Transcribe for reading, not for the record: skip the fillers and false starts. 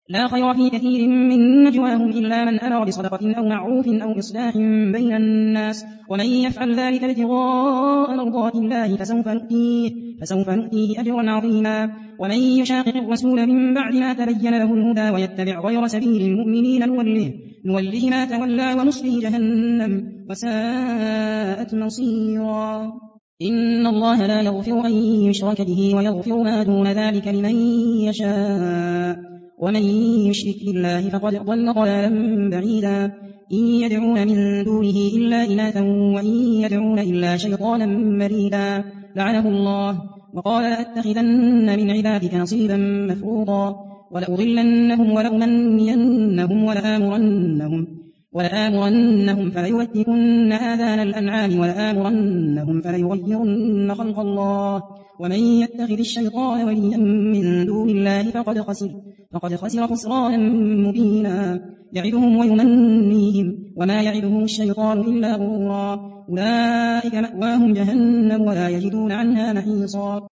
لا خير في كثير من نجواهم إلا من أمر بصدقة أو معروف أو إصلاح بين الناس ومن يفعل ذلك ابتغاء مرضات الله فسوف نؤتيه أجرا عظيما ومن يشاقق الرسول من بعد ما تبين له الهدى ويتبع غير سبيل المؤمنين نوله ما تولى ونصله جهنم وساءت مصيرا إن الله لا يغفر أن يشرك به ويغفر ما دون ذلك لمن يشاء ومن يشرك بالله فقد ضل ضلالا بعيدا إن يدعون من دونه إلا إناثا وإن يدعون إلا شيطانا مريدا لعنه الله وقال لأتخذن من عبادك نصيبا مفروضا ولأضلنهم ولأمنينهم ولآمرنهم فليبتكن آذان الأنعام ولآمرنهم فليغيرن خلق الله ومن يتخذ الشيطان وليا من دون الله فقد خسر خسرانا مبينا يعدهم ويمنيهم وما يعدهم الشيطان إلا غرورا أولئك مأواهم جهنم ولا يجدون عنها محيصا